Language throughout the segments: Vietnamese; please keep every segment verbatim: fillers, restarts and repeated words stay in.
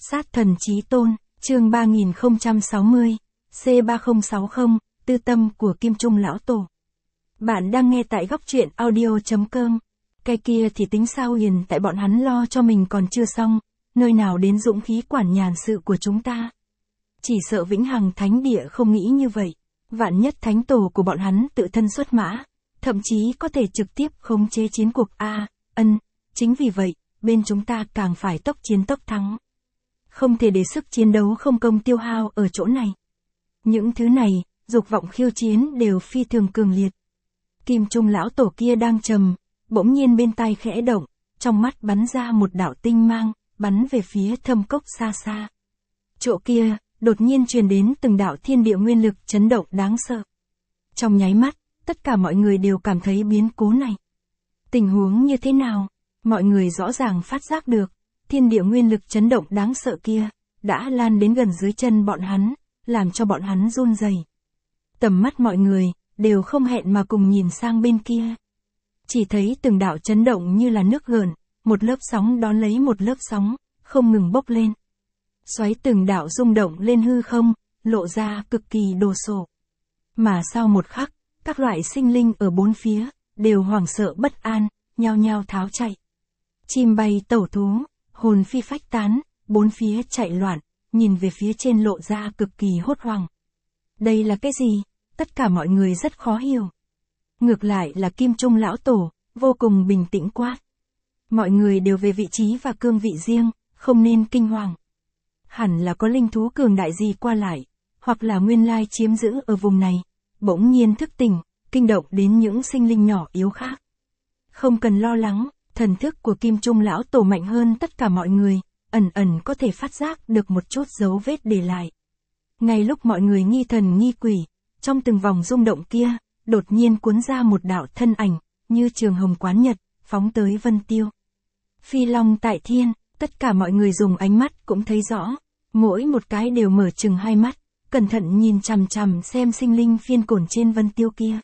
Sát thần chí tôn, chương ba nghìn không trăm sáu mươi, C ba không sáu không, tư tâm của Kim Trung Lão Tổ. Bạn đang nghe tại góc truyện audio chấm com. Cái kia thì tính sao hiền, tại bọn hắn lo cho mình còn chưa xong, nơi nào đến dũng khí quản nhàn sự của chúng ta. Chỉ sợ Vĩnh Hằng Thánh Địa không nghĩ như vậy, vạn nhất thánh tổ của bọn hắn tự thân xuất mã, thậm chí có thể trực tiếp khống chế chiến cuộc a, ân, chính vì vậy, bên chúng ta càng phải tốc chiến tốc thắng. Không thể để sức chiến đấu không công tiêu hao ở chỗ này. Những thứ này, dục vọng khiêu chiến đều phi thường cường liệt. Kim Trung Lão Tổ kia đang trầm, bỗng nhiên bên tai khẽ động, trong mắt bắn ra một đạo tinh mang, bắn về phía thâm cốc xa xa. Chỗ kia, đột nhiên truyền đến từng đạo thiên địa nguyên lực chấn động đáng sợ. Trong nháy mắt, tất cả mọi người đều cảm thấy biến cố này. Tình huống như thế nào? Mọi người rõ ràng phát giác được, thiên địa nguyên lực chấn động đáng sợ kia, đã lan đến gần dưới chân bọn hắn, làm cho bọn hắn run rẩy. Tầm mắt mọi người, đều không hẹn mà cùng nhìn sang bên kia. Chỉ thấy từng đạo chấn động như là nước gợn, một lớp sóng đón lấy một lớp sóng, không ngừng bốc lên. Xoáy từng đạo rung động lên hư không, lộ ra cực kỳ đồ sộ. Mà sau một khắc, các loại sinh linh ở bốn phía, đều hoảng sợ bất an, nhao nhao tháo chạy. Chim bay tẩu thú, hồn phi phách tán, bốn phía chạy loạn, nhìn về phía trên lộ ra cực kỳ hốt hoảng. Đây là cái gì? Tất cả mọi người rất khó hiểu. Ngược lại là Kim Trung Lão Tổ, vô cùng bình tĩnh quát. Mọi người đều về vị trí và cương vị riêng, không nên kinh hoàng. Hẳn là có linh thú cường đại gì qua lại, hoặc là nguyên lai chiếm giữ ở vùng này, bỗng nhiên thức tỉnh, kinh động đến những sinh linh nhỏ yếu khác. Không cần lo lắng, thần thức của Kim Trung Lão Tổ mạnh hơn tất cả mọi người, ẩn ẩn có thể phát giác được một chút dấu vết để lại. Ngay lúc mọi người nghi thần nghi quỷ, trong từng vòng rung động kia, đột nhiên cuốn ra một đạo thân ảnh, như trường hồng quán nhật, phóng tới Vân Tiêu. Phi long tại thiên, tất cả mọi người dùng ánh mắt cũng thấy rõ, mỗi một cái đều mở chừng hai mắt, cẩn thận nhìn chằm chằm xem sinh linh phiên cổn trên Vân Tiêu kia.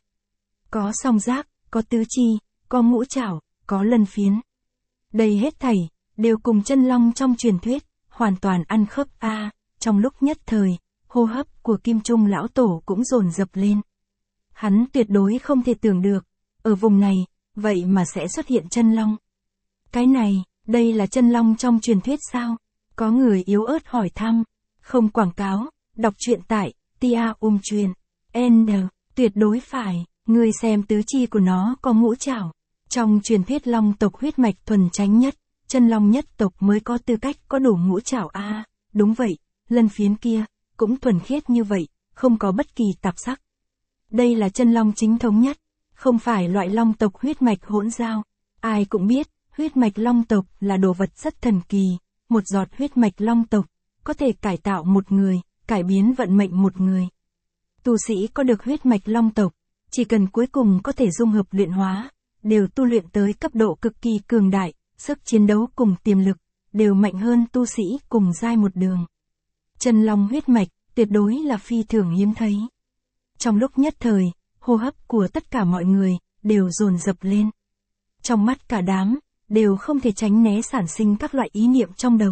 Có song giác, có tứ chi, có ngũ trảo, có lân phiến. Đây hết thảy, đều cùng chân long trong truyền thuyết, hoàn toàn ăn khớp a. À, trong lúc nhất thời, hô hấp của Kim Trung Lão Tổ cũng dồn dập lên. Hắn tuyệt đối không thể tưởng được, ở vùng này, vậy mà sẽ xuất hiện chân long. Cái này, đây là chân long trong truyền thuyết sao? Có người yếu ớt hỏi thăm. Không quảng cáo, đọc truyện tại Tia Um Truyền. N, tuyệt đối phải, người xem tứ chi của nó có ngũ trảo. Trong truyền thuyết long tộc huyết mạch thuần chánh nhất, chân long nhất tộc mới có tư cách có đủ ngũ trảo a. À, đúng vậy, lân phiến kia, cũng thuần khiết như vậy, không có bất kỳ tạp sắc. Đây là chân long chính thống nhất, không phải loại long tộc huyết mạch hỗn giao. Ai cũng biết, huyết mạch long tộc là đồ vật rất thần kỳ, một giọt huyết mạch long tộc, có thể cải tạo một người, cải biến vận mệnh một người. Tu sĩ có được huyết mạch long tộc, chỉ cần cuối cùng có thể dung hợp luyện hóa, đều tu luyện tới cấp độ cực kỳ cường đại, sức chiến đấu cùng tiềm lực, đều mạnh hơn tu sĩ cùng giai một đường. Chân long huyết mạch, tuyệt đối là phi thường hiếm thấy. Trong lúc nhất thời, hô hấp của tất cả mọi người, đều dồn dập lên. Trong mắt cả đám, đều không thể tránh né sản sinh các loại ý niệm trong đầu.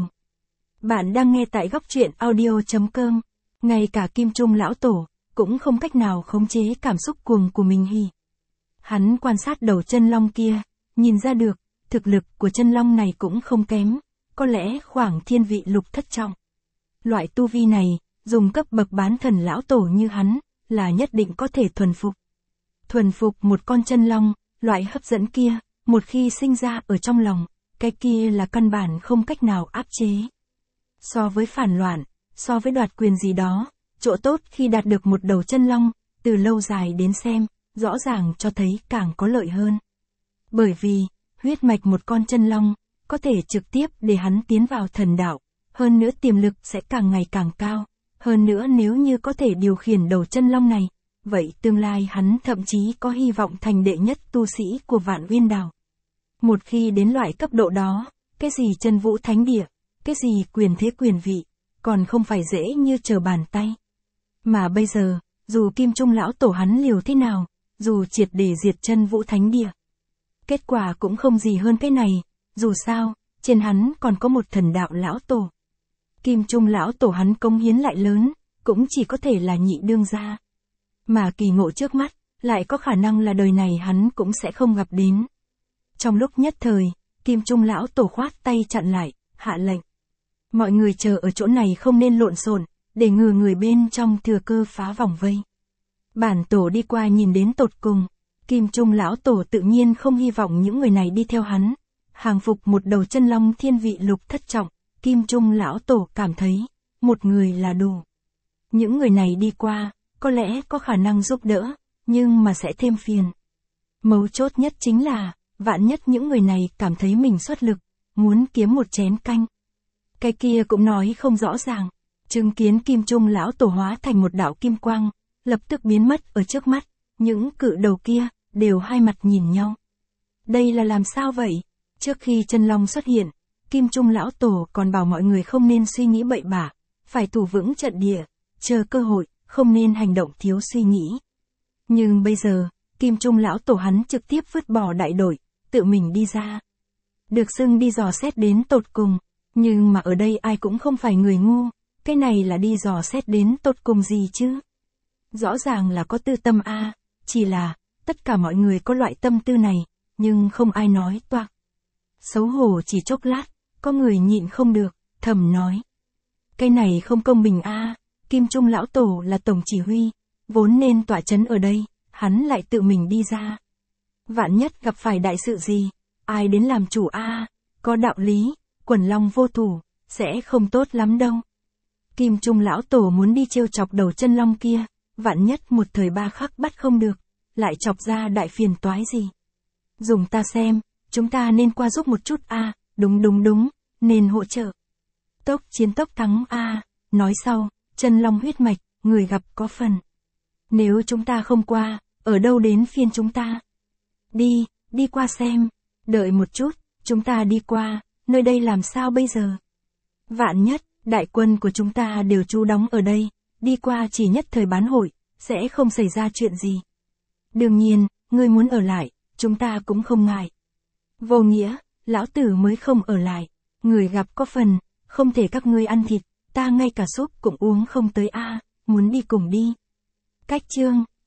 Bạn đang nghe tại góc truyện audio chấm com, ngay cả Kim Trung Lão Tổ, cũng không cách nào khống chế cảm xúc cuồng của mình hì. Hắn quan sát đầu chân long kia, nhìn ra được, thực lực của chân long này cũng không kém, có lẽ khoảng thiên vị lục thất trọng. Loại tu vi này, dùng cấp bậc bán thần lão tổ như hắn, là nhất định có thể thuần phục. Thuần phục một con chân long, loại hấp dẫn kia, một khi sinh ra ở trong lòng, cái kia là căn bản không cách nào áp chế. So với phản loạn, so với đoạt quyền gì đó, chỗ tốt khi đạt được một đầu chân long, từ lâu dài đến xem, rõ ràng cho thấy càng có lợi hơn. Bởi vì, huyết mạch một con chân long, có thể trực tiếp để hắn tiến vào thần đạo, hơn nữa tiềm lực sẽ càng ngày càng cao, hơn nữa nếu như có thể điều khiển đầu chân long này, vậy tương lai hắn thậm chí có hy vọng thành đệ nhất tu sĩ của Vạn Uyên Đảo. Một khi đến loại cấp độ đó, cái gì chân vũ thánh địa, cái gì quyền thế quyền vị, còn không phải dễ như trở bàn tay. Mà bây giờ, dù Kim Trung Lão Tổ hắn liều thế nào, dù triệt để diệt chân vũ thánh địa, kết quả cũng không gì hơn cái này, dù sao, trên hắn còn có một thần đạo lão tổ. Kim Trung lão tổ hắn cống hiến lại lớn, cũng chỉ có thể là nhị đương gia. Mà kỳ ngộ trước mắt, lại có khả năng là đời này hắn cũng sẽ không gặp đến. Trong lúc nhất thời, Kim Trung lão tổ khoát tay chặn lại, hạ lệnh. Mọi người chờ ở chỗ này không nên lộn xộn, để ngừa người bên trong thừa cơ phá vòng vây. Bản tổ đi qua nhìn đến tột cùng, Kim Trung lão tổ tự nhiên không hy vọng những người này đi theo hắn. Hàng phục một đầu chân long thiên vị lục thất trọng, Kim Trung lão tổ cảm thấy, một người là đủ. Những người này đi qua, có lẽ có khả năng giúp đỡ, nhưng mà sẽ thêm phiền. Mấu chốt nhất chính là, vạn nhất những người này cảm thấy mình xuất lực, muốn kiếm một chén canh. Cái kia cũng nói không rõ ràng, chứng kiến Kim Trung lão tổ hóa thành một đạo kim quang, lập tức biến mất ở trước mắt, những cự đầu kia, đều hai mặt nhìn nhau. Đây là làm sao vậy? Trước khi chân long xuất hiện, Kim Trung lão tổ còn bảo mọi người không nên suy nghĩ bậy bạ, phải thủ vững trận địa, chờ cơ hội, không nên hành động thiếu suy nghĩ. Nhưng bây giờ, Kim Trung lão tổ hắn trực tiếp vứt bỏ đại đội, tự mình đi ra. Được xưng đi dò xét đến tột cùng, nhưng mà ở đây ai cũng không phải người ngu, cái này là đi dò xét đến tột cùng gì chứ? Rõ ràng là có tư tâm a, chỉ là, tất cả mọi người có loại tâm tư này, nhưng không ai nói toạc. Xấu hổ chỉ chốc lát, có người nhịn không được, thầm nói. Cái này không công bình a, Kim Trung lão tổ là tổng chỉ huy, vốn nên tọa chấn ở đây, hắn lại tự mình đi ra. Vạn nhất gặp phải đại sự gì, ai đến làm chủ a, có đạo lý, quần long vô thủ, sẽ không tốt lắm đâu. Kim Trung lão tổ muốn đi trêu chọc đầu chân long kia, vạn nhất một thời ba khắc bắt không được, lại chọc ra đại phiền toái gì. Dùng ta xem, chúng ta nên qua giúp một chút a, đúng đúng đúng, nên hỗ trợ. Tốc chiến tốc thắng a, nói sau, chân long huyết mạch, người gặp có phần. Nếu chúng ta không qua, ở đâu đến phiên chúng ta? Đi, đi qua xem, đợi một chút, chúng ta đi qua, nơi đây làm sao bây giờ? Vạn nhất, đại quân của chúng ta đều trú đóng ở đây, đi qua chỉ nhất thời bán hội, sẽ không xảy ra chuyện gì. Đương nhiên, ngươi muốn ở lại, chúng ta cũng không ngại. Vô nghĩa, lão tử mới không ở lại, người gặp có phần, không thể các ngươi ăn thịt, ta ngay cả súp cũng uống không tới a, muốn đi cùng đi. Cách chương